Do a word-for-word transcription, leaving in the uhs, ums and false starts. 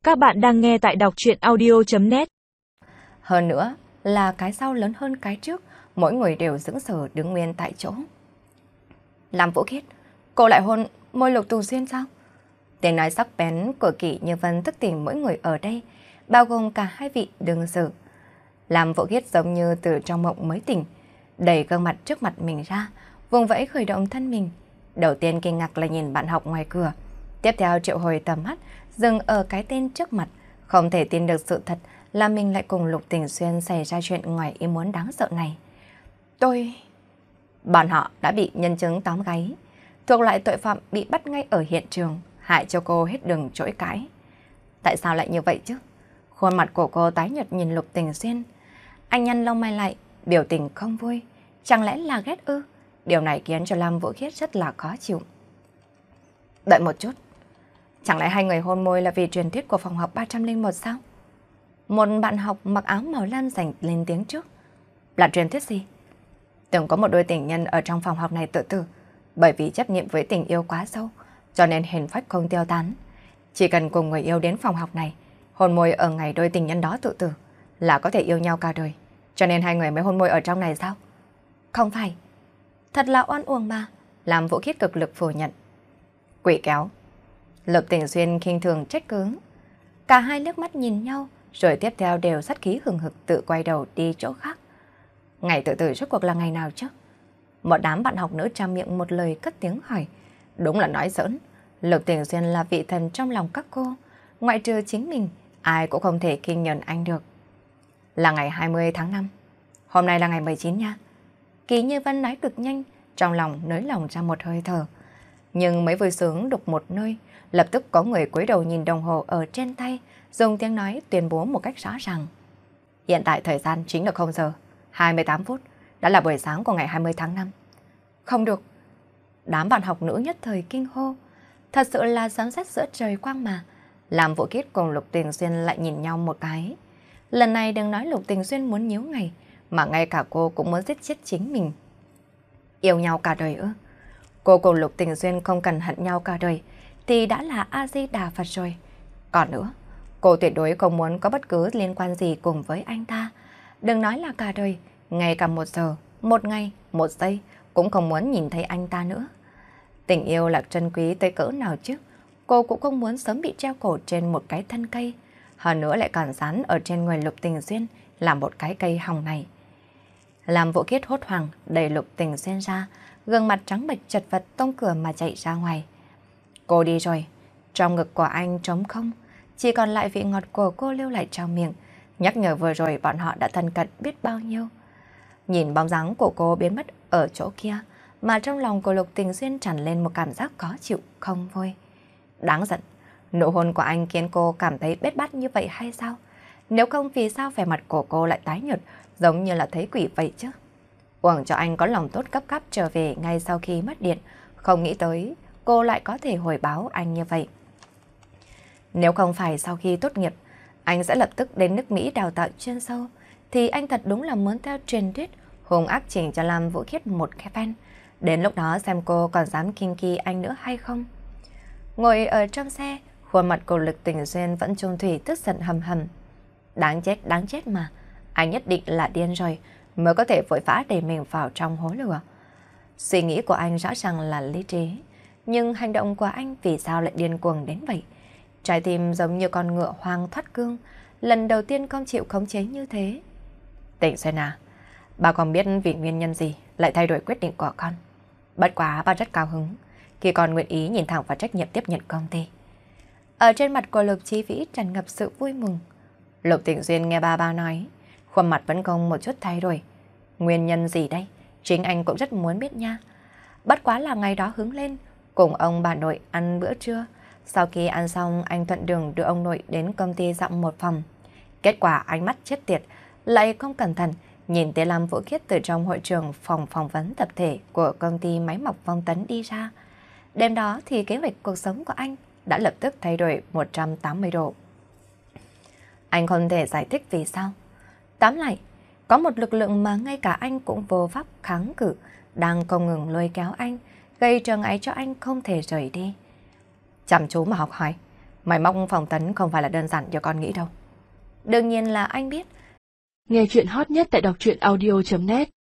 Các bạn đang nghe tại đọc truyện audio chấm net. Hơn nữa là cái sau lớn hơn cái trước, mỗi người đều sững sờ đứng nguyên tại chỗ. Làm Vũ Khiết, cô lại hôn môi Lục Tùng Xuyên sao? Tiếng nói sắc bén của Kỷ Như Vân thức tỉnh mỗi người ở đây, bao gồm cả hai vị đương sự. Làm Vũ Khiết giống như từ trong mộng mới tỉnh, đẩy gương mặt trước mặt mình ra, vùng vẫy khởi động thân mình. Đầu tiên kinh ngạc là nhìn bạn học ngoài cửa, tiếp theo triệu hồi tầm mắt dừng ở cái tên trước mặt, không thể tin được sự thật là mình lại cùng Lục Tình Xuyên xảy ra chuyện ngoài ý muốn đáng sợ này. Tôi... Bọn họ đã bị nhân chứng tóm gáy, thuộc loại tội phạm bị bắt ngay ở hiện trường, hại cho cô hết đường chối cãi. Tại sao lại như vậy chứ? Khuôn mặt của cô tái nhợt nhìn Lục Tình Xuyên. Anh nhăn lông mày lại, biểu tình không vui. Chẳng lẽ là ghét ư? Điều này khiến cho Lam Vũ Khiết rất là khó chịu. Đợi một chút. Chẳng lẽ hai người hôn môi là vì truyền thuyết của phòng học ba không một sao? Một bạn học mặc áo màu lam rảnh lên tiếng trước. Là truyền thuyết gì? Từng có một đôi tình nhân ở trong phòng học này tự tử, bởi vì chấp niệm với tình yêu quá sâu, cho nên hồn phách không tiêu tán. Chỉ cần cùng người yêu đến phòng học này, hôn môi ở ngày đôi tình nhân đó tự tử, là có thể yêu nhau cả đời. Cho nên hai người mới hôn môi ở trong này sao? Không phải. Thật là oan uổng mà. Làm Vũ Khiết cực lực phủ nhận. Quỷ kéo. Lục Tình Xuyên khinh thường trách cứ. Cả hai liếc mắt nhìn nhau, rồi tiếp theo đều sát khí hừng hực tự quay đầu đi chỗ khác. Ngày tự tử rốt cuộc là ngày nào chứ? Một đám bạn học nữ trang miệng một lời cất tiếng hỏi. Đúng là nói giỡn. Lục Tình Xuyên là vị thần trong lòng các cô. Ngoại trừ chính mình, ai cũng không thể kinh nhận anh được. Là ngày hai mươi tháng năm. Hôm nay là ngày mười chín nha. Kỷ Như Vân nói cực nhanh, trong lòng nới lòng ra một hơi thở. Nhưng mới vui sướng đục một nơi, lập tức có người cúi đầu nhìn đồng hồ ở trên tay, dùng tiếng nói tuyên bố một cách rõ ràng. Hiện tại thời gian chính là không giờ hai mươi tám phút, đã là buổi sáng của ngày hai mươi tháng năm. Không được. Đám bạn học nữ nhất thời kinh hô. Thật sự là sấm sét giữa trời quang mà. Làm Vũ Khiết cùng Lục Tình Xuyên lại nhìn nhau một cái. Lần này đừng nói Lục Tình Xuyên muốn nhíu ngày, mà ngay cả cô cũng muốn giết chết chính mình. Yêu nhau cả đời ư? Cô cùng Lục Tình Xuyên không cần hận nhau cả đời thì đã là A-di-đà Phật rồi. Còn nữa, cô tuyệt đối không muốn có bất cứ liên quan gì cùng với anh ta. Đừng nói là cả đời, ngay cả một giờ, một ngày, một giây cũng không muốn nhìn thấy anh ta nữa. Tình yêu là trân quý tới cỡ nào chứ? Cô cũng không muốn sớm bị treo cổ trên một cái thân cây, hơn nữa lại còn dán ở trên người Lục Tình Xuyên là một cái cây hồng này. Làm Vũ Khiết hốt hoảng đẩy Lục Tình Xuyên ra, gương mặt trắng bệch chật vật tông cửa mà chạy ra ngoài. Cô đi rồi, trong ngực của anh trống không, chỉ còn lại vị ngọt của cô lưu lại trong miệng, nhắc nhở vừa rồi bọn họ đã thân cận biết bao nhiêu. Nhìn bóng dáng của cô biến mất ở chỗ kia, mà trong lòng của Lục Tình Xuyên tràn lên một cảm giác khó chịu, không vui. Đáng giận, nụ hôn của anh khiến cô cảm thấy bết bát như vậy hay sao? Nếu không vì sao vẻ mặt của cô lại tái nhợt, giống như là thấy quỷ vậy chứ? Uổng cho anh có lòng tốt gấp gáp trở về ngay sau khi mất điện, không nghĩ tới cô lại có thể hồi báo anh như vậy. Nếu không phải sau khi tốt nghiệp, anh sẽ lập tức đến nước Mỹ đào tạo chuyên sâu, thì anh thật đúng là muốn theo truyền thuyết hung ác chỉnh cho Lam Vũ Khiết một cái phen. Đến lúc đó xem cô còn dám kinh kỳ anh nữa hay không. Ngồi ở trong xe, khuôn mặt của Lục Tình Xuyên vẫn trung thủy tức giận hầm hầm. Đáng chết, đáng chết mà. Anh nhất định là điên rồi mới có thể vội vã đẩy mình vào trong hố lửa. Suy nghĩ của anh rõ ràng là lý trí, nhưng hành động của anh vì sao lại điên cuồng đến vậy? Trái tim giống như con ngựa hoang thoát cương, lần đầu tiên không chịu khống chế như thế. Tình Xuyên à, bà còn biết vì nguyên nhân gì lại thay đổi quyết định của con. Bất quá bà rất cao hứng khi con nguyện ý nhìn thẳng vào trách nhiệm tiếp nhận công ty. Ở trên mặt của Lục Chí Vĩ tràn ngập sự vui mừng. Lục Tình Xuyên nghe ba ba nói, khuôn mặt vẫn không một chút thay đổi. Nguyên nhân gì đây? Chính anh cũng rất muốn biết nha. Bất quá là ngày đó hứng lên, cùng ông bà nội ăn bữa trưa. Sau khi ăn xong, anh thuận đường đưa ông nội đến công ty dặm một phòng. Kết quả ánh mắt chết tiệt, lại không cẩn thận, nhìn thấy Lam Vũ Khiết từ trong hội trường phòng phỏng vấn tập thể của công ty máy móc Phong Tấn đi ra. Đêm đó thì kế hoạch cuộc sống của anh đã lập tức thay đổi một trăm tám mươi độ. Anh không thể giải thích vì sao. Tóm lại, có một lực lượng mà ngay cả anh cũng vô pháp kháng cự, đang không ngừng lôi kéo anh, gây trở ngại cho anh không thể rời đi. Chăm chú mà học hỏi, Máy móc phỏng vấn không phải là đơn giản như con nghĩ đâu. Đương nhiên là anh biết. Nghe chuyện hot nhất tại đọc truyện audio chấm net